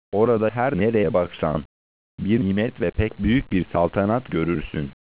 Orada her nereye baksan bir nimet ve pek büyük bir saltanat görürsün.